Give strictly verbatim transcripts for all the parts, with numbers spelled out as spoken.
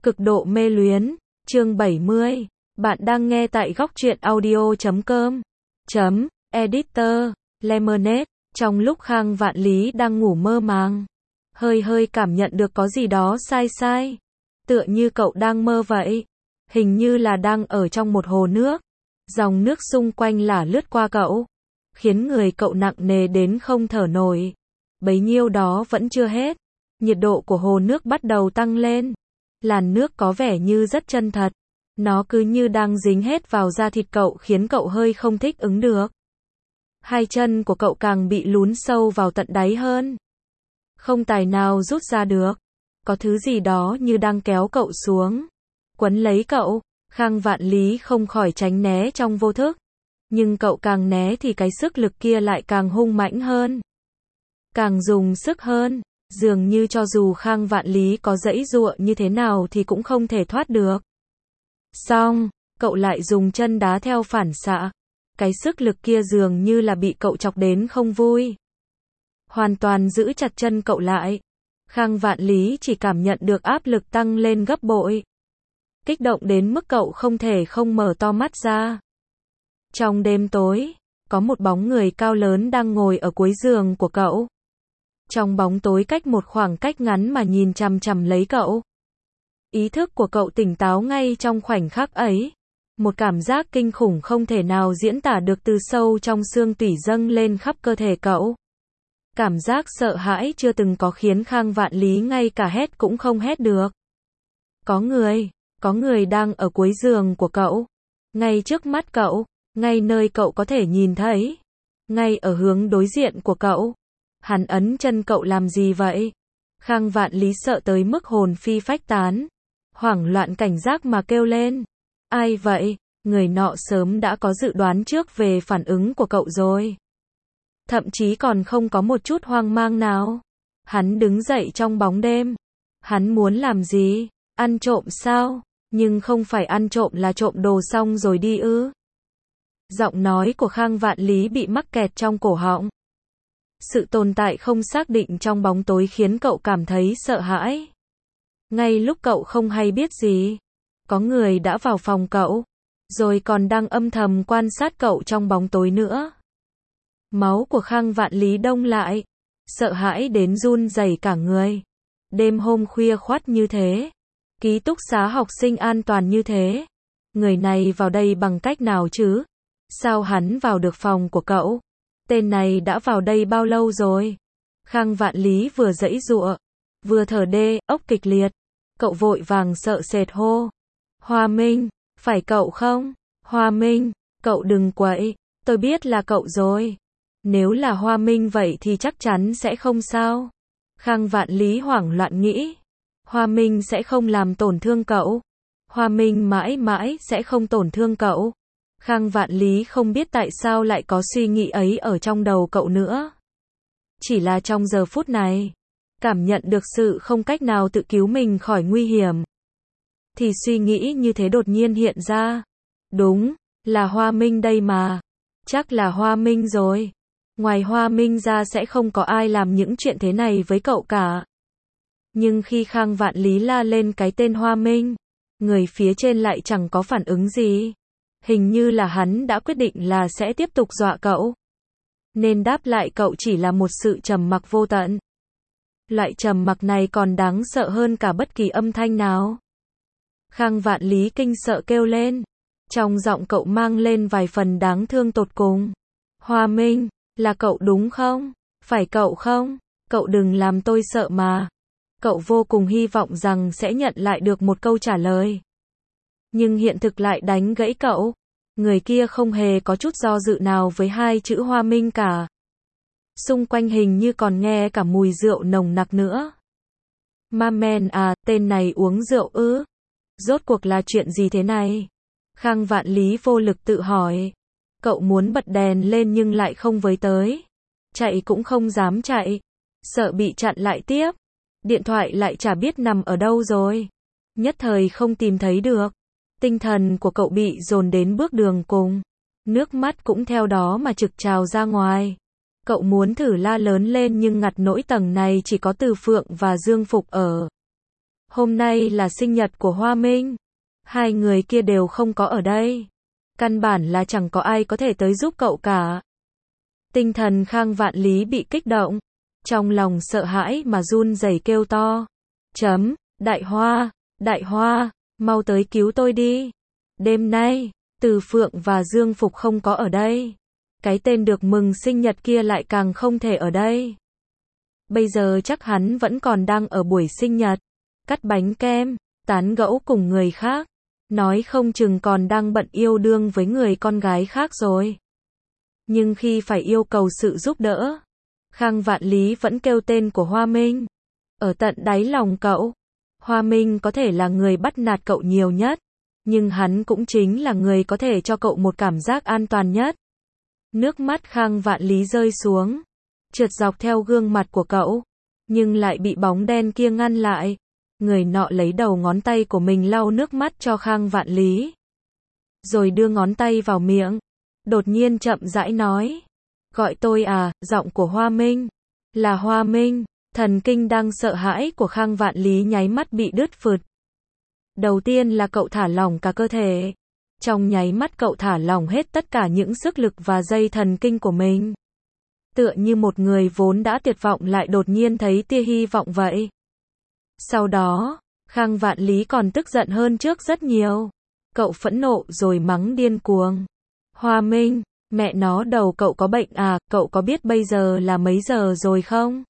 Cực độ mê luyến, chương bảy mươi. Bạn đang nghe tại góc truyện audio chấm com. Chấm, editor, Lemonade. Trong lúc Khang Vạn Lý đang ngủ mơ màng, hơi hơi cảm nhận được có gì đó sai sai. Tựa như cậu đang mơ vậy. Hình như là đang ở trong một hồ nước. Dòng nước xung quanh lả lướt qua cậu, khiến người cậu nặng nề đến không thở nổi. Bấy nhiêu đó vẫn chưa hết. Nhiệt độ của hồ nước bắt đầu tăng lên. Làn nước có vẻ như rất chân thật. Nó cứ như đang dính hết vào da thịt cậu khiến cậu hơi không thích ứng được. Hai chân của cậu càng bị lún sâu vào tận đáy hơn. Không tài nào rút ra được. Có thứ gì đó như đang kéo cậu xuống, quấn lấy cậu. Khang Vạn Lý không khỏi tránh né trong vô thức. Nhưng cậu càng né thì cái sức lực kia lại càng hung mãnh hơn. Càng dùng sức hơn. Dường như cho dù Khang Vạn Lý có giãy giụa như thế nào thì cũng không thể thoát được. Xong, cậu lại dùng chân đá theo phản xạ. Cái sức lực kia dường như là bị cậu chọc đến không vui. Hoàn toàn giữ chặt chân cậu lại. Khang Vạn Lý chỉ cảm nhận được áp lực tăng lên gấp bội. Kích động đến mức cậu không thể không mở to mắt ra. Trong đêm tối, có một bóng người cao lớn đang ngồi ở cuối giường của cậu. Trong bóng tối cách một khoảng cách ngắn mà nhìn chằm chằm lấy cậu. Ý thức của cậu tỉnh táo ngay trong khoảnh khắc ấy. Một cảm giác kinh khủng không thể nào diễn tả được từ sâu trong xương tủy dâng lên khắp cơ thể cậu. Cảm giác sợ hãi chưa từng có khiến Khang Vạn Lý ngay cả hét cũng không hét được. Có người, có người đang ở cuối giường của cậu. Ngay trước mắt cậu, ngay nơi cậu có thể nhìn thấy. Ngay ở hướng đối diện của cậu. Hắn ấn chân cậu làm gì vậy? Khang Vạn Lý sợ tới mức hồn phi phách tán. Hoảng loạn cảnh giác mà kêu lên. Ai vậy? Người nọ sớm đã có dự đoán trước về phản ứng của cậu rồi. Thậm chí còn không có một chút hoang mang nào. Hắn đứng dậy trong bóng đêm. Hắn muốn làm gì? Ăn trộm sao? Nhưng không phải ăn trộm là trộm đồ xong rồi đi ư? Giọng nói của Khang Vạn Lý bị mắc kẹt trong cổ họng. Sự tồn tại không xác định trong bóng tối khiến cậu cảm thấy sợ hãi. Ngay lúc cậu không hay biết gì, có người đã vào phòng cậu, rồi còn đang âm thầm quan sát cậu trong bóng tối nữa. Máu của Khang Vạn Lý đông lại, sợ hãi đến run rẩy cả người. Đêm hôm khuya khoắt như thế, ký túc xá học sinh an toàn như thế. Người này vào đây bằng cách nào chứ? Sao hắn vào được phòng của cậu? Tên này đã vào đây bao lâu rồi? Khang Vạn Lý vừa giãy giụa, vừa thở đê, ốc kịch liệt. Cậu vội vàng sợ sệt hô. Hoa Minh, phải cậu không? Hoa Minh, cậu đừng quậy, tôi biết là cậu rồi. Nếu là Hoa Minh vậy thì chắc chắn sẽ không sao. Khang Vạn Lý hoảng loạn nghĩ. Hoa Minh sẽ không làm tổn thương cậu. Hoa Minh mãi mãi sẽ không tổn thương cậu. Khang Vạn Lý không biết tại sao lại có suy nghĩ ấy ở trong đầu cậu nữa. Chỉ là trong giờ phút này, cảm nhận được sự không cách nào tự cứu mình khỏi nguy hiểm, thì suy nghĩ như thế đột nhiên hiện ra. Đúng, là Hoa Minh đây mà. Chắc là Hoa Minh rồi. Ngoài Hoa Minh ra sẽ không có ai làm những chuyện thế này với cậu cả. Nhưng khi Khang Vạn Lý la lên cái tên Hoa Minh, người phía trên lại chẳng có phản ứng gì. Hình như là hắn đã quyết định là sẽ tiếp tục dọa cậu. Nên đáp lại cậu chỉ là một sự trầm mặc vô tận. Loại trầm mặc này còn đáng sợ hơn cả bất kỳ âm thanh nào. Khang Vạn Lý kinh sợ kêu lên. Trong giọng cậu mang lên vài phần đáng thương tột cùng. Hoa Minh, là cậu đúng không? Phải cậu không? Cậu đừng làm tôi sợ mà. Cậu vô cùng hy vọng rằng sẽ nhận lại được một câu trả lời. Nhưng hiện thực lại đánh gãy cậu. Người kia không hề có chút do dự nào với hai chữ Hoa Minh cả. Xung quanh hình như còn nghe cả mùi rượu nồng nặc nữa. Ma men à, tên này uống rượu ư? Rốt cuộc là chuyện gì thế này? Khang Vạn Lý vô lực tự hỏi. Cậu muốn bật đèn lên nhưng lại không với tới. Chạy cũng không dám chạy. Sợ bị chặn lại tiếp. Điện thoại lại chả biết nằm ở đâu rồi. Nhất thời không tìm thấy được. Tinh thần của cậu bị dồn đến bước đường cùng. Nước mắt cũng theo đó mà trực trào ra ngoài. Cậu muốn thử la lớn lên nhưng ngặt nỗi tầng này chỉ có Từ Phượng và Dương Phục ở. Hôm nay là sinh nhật của Hoa Minh. Hai người kia đều không có ở đây. Căn bản là chẳng có ai có thể tới giúp cậu cả. Tinh thần Khang Vạn Lý bị kích động. Trong lòng sợ hãi mà run rẩy kêu to. Chấm, Đại Hoa, Đại Hoa, mau tới cứu tôi đi. Đêm nay, Từ Phượng và Dương Phục không có ở đây. Cái tên được mừng sinh nhật kia lại càng không thể ở đây. Bây giờ chắc hắn vẫn còn đang ở buổi sinh nhật. Cắt bánh kem, tán gẫu cùng người khác. Nói không chừng còn đang bận yêu đương với người con gái khác rồi. Nhưng khi phải yêu cầu sự giúp đỡ, Khang Vạn Lý vẫn kêu tên của Hoa Minh. Ở tận đáy lòng cậu, Hoa Minh có thể là người bắt nạt cậu nhiều nhất, nhưng hắn cũng chính là người có thể cho cậu một cảm giác an toàn nhất. Nước mắt Khang Vạn Lý rơi xuống, trượt dọc theo gương mặt của cậu, nhưng lại bị bóng đen kia ngăn lại. Người nọ lấy đầu ngón tay của mình lau nước mắt cho Khang Vạn Lý. Rồi đưa ngón tay vào miệng. Đột nhiên chậm rãi nói. Gọi tôi à, giọng của Hoa Minh. Là Hoa Minh. Thần kinh đang sợ hãi của Khang Vạn Lý nháy mắt bị đứt phượt. Đầu tiên là cậu thả lỏng cả cơ thể. Trong nháy mắt cậu thả lỏng hết tất cả những sức lực và dây thần kinh của mình. Tựa như một người vốn đã tuyệt vọng lại đột nhiên thấy tia hy vọng vậy. Sau đó, Khang Vạn Lý còn tức giận hơn trước rất nhiều. Cậu phẫn nộ rồi mắng điên cuồng. Hoa Minh, mẹ nó đầu cậu có bệnh à, cậu có biết bây giờ là mấy giờ rồi không?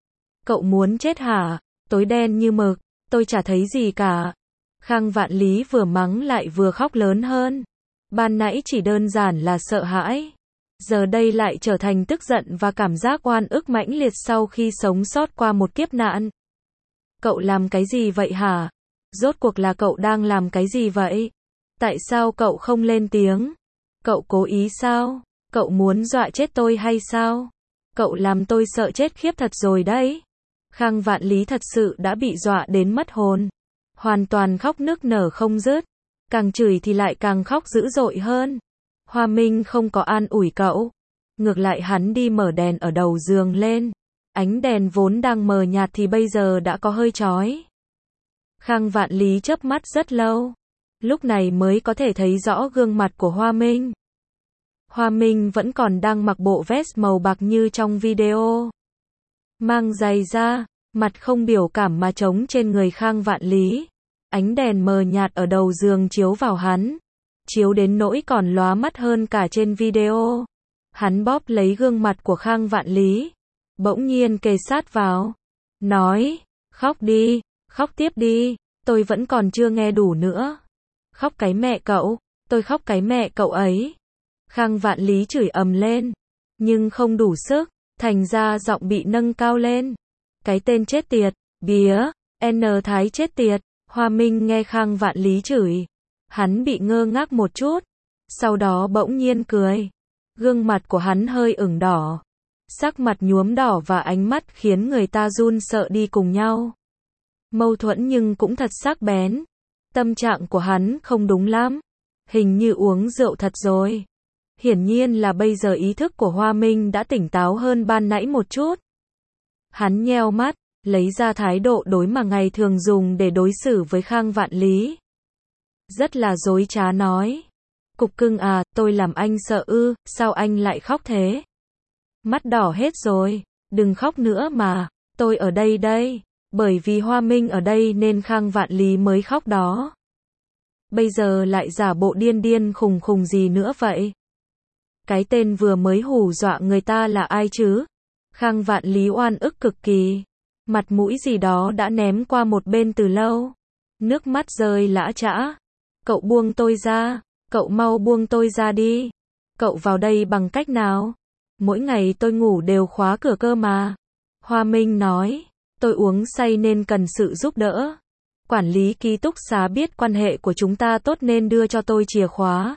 Cậu muốn chết hả? Tối đen như mực, tôi chả thấy gì cả. Khang Vạn Lý vừa mắng lại vừa khóc lớn hơn. Ban nãy chỉ đơn giản là sợ hãi. Giờ đây lại trở thành tức giận và cảm giác oan ức mãnh liệt sau khi sống sót qua một kiếp nạn. Cậu làm cái gì vậy hả? Rốt cuộc là cậu đang làm cái gì vậy? Tại sao cậu không lên tiếng? Cậu cố ý sao? Cậu muốn dọa chết tôi hay sao? Cậu làm tôi sợ chết khiếp thật rồi đấy. Khang Vạn Lý thật sự đã bị dọa đến mất hồn. Hoàn toàn khóc nức nở không dứt. Càng chửi thì lại càng khóc dữ dội hơn. Hoa Minh không có an ủi cậu. Ngược lại hắn đi mở đèn ở đầu giường lên. Ánh đèn vốn đang mờ nhạt thì bây giờ đã có hơi chói. Khang Vạn Lý chớp mắt rất lâu. Lúc này mới có thể thấy rõ gương mặt của Hoa Minh. Hoa Minh vẫn còn đang mặc bộ vest màu bạc như trong video. Mang giày da, mặt không biểu cảm mà trống trên người Khang Vạn Lý. Ánh đèn mờ nhạt ở đầu giường chiếu vào hắn. Chiếu đến nỗi còn lóa mắt hơn cả trên video. Hắn bóp lấy gương mặt của Khang Vạn Lý. Bỗng nhiên kề sát vào. Nói, khóc đi, khóc tiếp đi, tôi vẫn còn chưa nghe đủ nữa. Khóc cái mẹ cậu, tôi khóc cái mẹ cậu ấy. Khang Vạn Lý chửi ầm lên, nhưng không đủ sức, thành ra giọng bị nâng cao lên. Cái tên chết tiệt, bía, N Thái chết tiệt. Hoa Minh nghe Khang Vạn Lý chửi. Hắn bị ngơ ngác một chút, sau đó bỗng nhiên cười. Gương mặt của hắn hơi ửng đỏ. Sắc mặt nhuốm đỏ và ánh mắt khiến người ta run sợ đi cùng nhau. Mâu thuẫn nhưng cũng thật sắc bén. Tâm trạng của hắn không đúng lắm. Hình như uống rượu thật rồi. Hiển nhiên là bây giờ ý thức của Hoa Minh đã tỉnh táo hơn ban nãy một chút. Hắn nheo mắt, lấy ra thái độ đối mà ngày thường dùng để đối xử với Khang Vạn Lý. Rất là dối trá nói. Cục cưng à, tôi làm anh sợ ư, sao anh lại khóc thế? Mắt đỏ hết rồi, đừng khóc nữa mà, tôi ở đây đây. Bởi vì Hoa Minh ở đây nên Khang Vạn Lý mới khóc đó. Bây giờ lại giả bộ điên điên khùng khùng gì nữa vậy? Cái tên vừa mới hù dọa người ta là ai chứ? Khang Vạn Lý oan ức cực kỳ. Mặt mũi gì đó đã ném qua một bên từ lâu. Nước mắt rơi lã chã. Cậu buông tôi ra, cậu mau buông tôi ra đi. Cậu vào đây bằng cách nào? Mỗi ngày tôi ngủ đều khóa cửa cơ mà. Hoa Minh nói, tôi uống say nên cần sự giúp đỡ. Quản lý ký túc xá biết quan hệ của chúng ta tốt nên đưa cho tôi chìa khóa.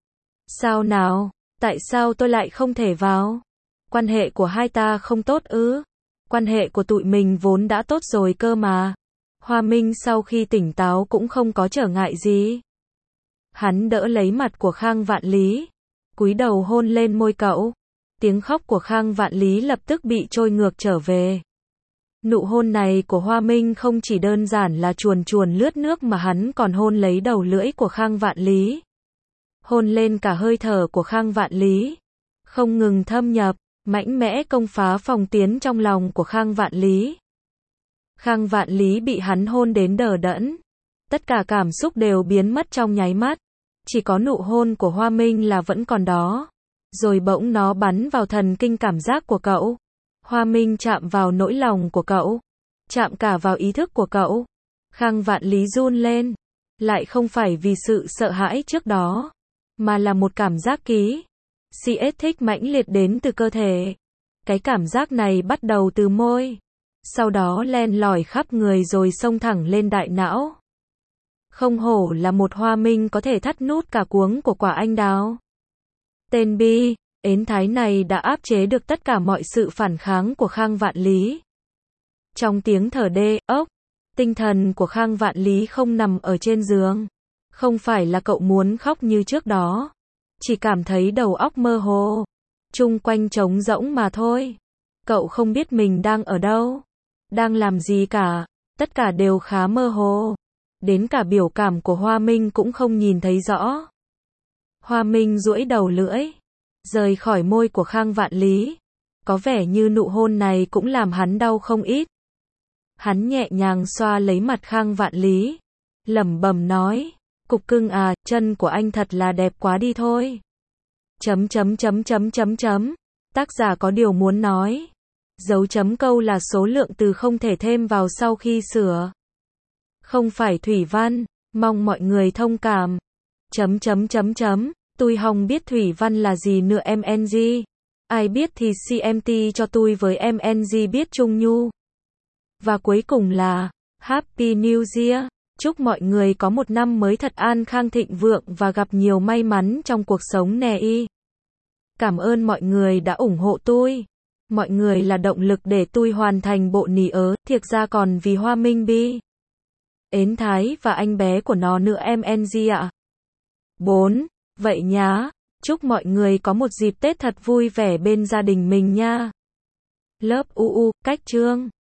Sao nào? Tại sao tôi lại không thể vào? Quan hệ của hai ta không tốt ư? Quan hệ của tụi mình vốn đã tốt rồi cơ mà. Hoa Minh sau khi tỉnh táo cũng không có trở ngại gì. Hắn đỡ lấy mặt của Khang Vạn Lý, cúi đầu hôn lên môi cậu. Tiếng khóc của Khang Vạn Lý lập tức bị trôi ngược trở về. Nụ hôn này của Hoa Minh không chỉ đơn giản là chuồn chuồn lướt nước mà hắn còn hôn lấy đầu lưỡi của Khang Vạn Lý. Hôn lên cả hơi thở của Khang Vạn Lý. Không ngừng thâm nhập, mạnh mẽ công phá phòng tuyến trong lòng của Khang Vạn Lý. Khang Vạn Lý bị hắn hôn đến đờ đẫn. Tất cả cảm xúc đều biến mất trong nháy mắt. Chỉ có nụ hôn của Hoa Minh là vẫn còn đó. Rồi bỗng nó bắn vào thần kinh cảm giác của cậu. Hoa Minh chạm vào nỗi lòng của cậu. Chạm cả vào ý thức của cậu. Khang Vạn Lý run lên. Lại không phải vì sự sợ hãi trước đó. Mà là một cảm giác ký. xê ét thích mãnh liệt đến từ cơ thể. Cái cảm giác này bắt đầu từ môi. Sau đó len lỏi khắp người rồi xông thẳng lên đại não. Không hổ là một Hoa Minh có thể thắt nút cả cuống của quả anh đào. Tên bi, ến thái này đã áp chế được tất cả mọi sự phản kháng của Khang Vạn Lý. Trong tiếng thở đê, ốc, tinh thần của Khang Vạn Lý không nằm ở trên giường. Không phải là cậu muốn khóc như trước đó. Chỉ cảm thấy đầu óc mơ hồ. Chung quanh trống rỗng mà thôi. Cậu không biết mình đang ở đâu. Đang làm gì cả. Tất cả đều khá mơ hồ. Đến cả biểu cảm của Hoa Minh cũng không nhìn thấy rõ. Hoa Minh duỗi đầu lưỡi. Rời khỏi môi của Khang Vạn Lý. Có vẻ như nụ hôn này cũng làm hắn đau không ít. Hắn nhẹ nhàng xoa lấy mặt Khang Vạn Lý. Lẩm bẩm nói. Cục cưng à, chân của anh thật là đẹp quá đi thôi. Chấm chấm chấm chấm chấm chấm. Tác giả có điều muốn nói. Dấu chấm câu là số lượng từ không thể thêm vào sau khi sửa. Không phải thủy văn, mong mọi người thông cảm. Chấm chấm chấm chấm. Tôi không biết thủy văn là gì nữa em en giê. Ai biết thì xê em tê cho tôi với em en giê biết chung nhu. Và cuối cùng là Happy New Year. Chúc mọi người có một năm mới thật an khang thịnh vượng và gặp nhiều may mắn trong cuộc sống nè y. Cảm ơn mọi người đã ủng hộ tôi. Mọi người là động lực để tôi hoàn thành bộ nỉ ớ, thiệt ra còn vì Hoa Minh bi. Ến thái và anh bé của nó nữa em en giê ạ. bốn. Vậy nhá. Chúc mọi người có một dịp Tết thật vui vẻ bên gia đình mình nha. Lớp u u, cách chương.